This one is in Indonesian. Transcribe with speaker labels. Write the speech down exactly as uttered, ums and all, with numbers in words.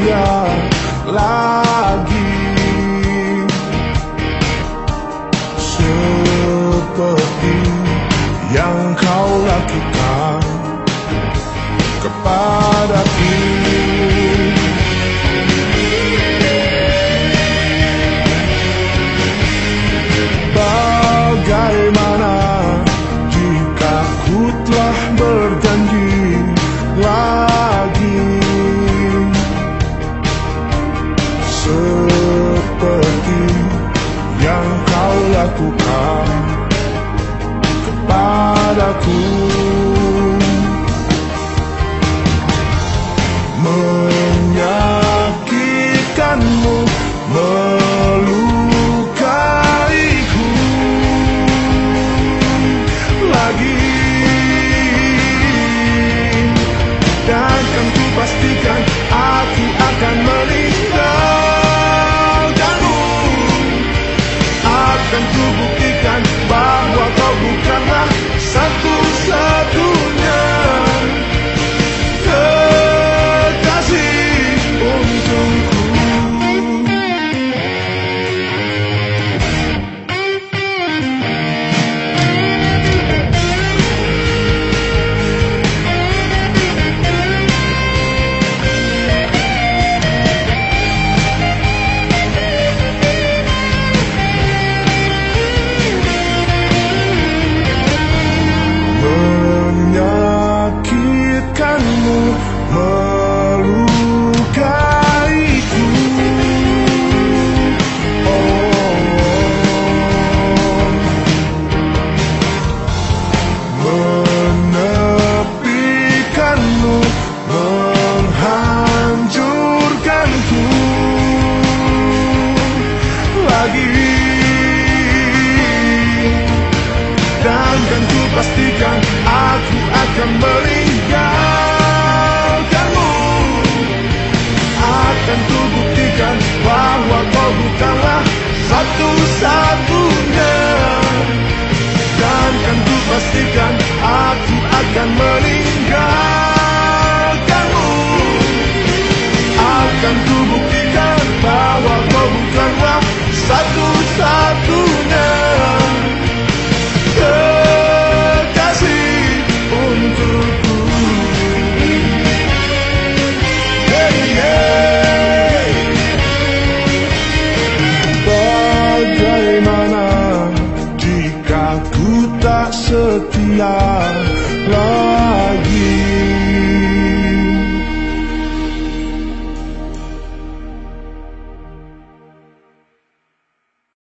Speaker 1: setia lagi, seperti yang kau lakukan kepadaku. Bagaimana jika ku telah berjanji lagi, seperti yang kau lakukan kepadaku. Menyakitkanmu, melukaiku lagi, dan kan ku pastikan aku akan meninggalkanmu. Akan ku buktikan bahwa kau bukanlah satu-satunya kekasih untukku. Menyakitkanmu, melukaiku, oh, menepikanmu, menghancurkanku lagi, dan kan ku pastikan aku akan meninggalkanmu. Akan ku buktikan bahwa kau bukanlah satu-satunya, dan kan ku pastikan aku akan meninggalkanmu. Akan ku buktikan bahwa kau bukanlah satu-satunya kekasih untukku. Hey, hey. Bagaimana jika ku tak setia lagi?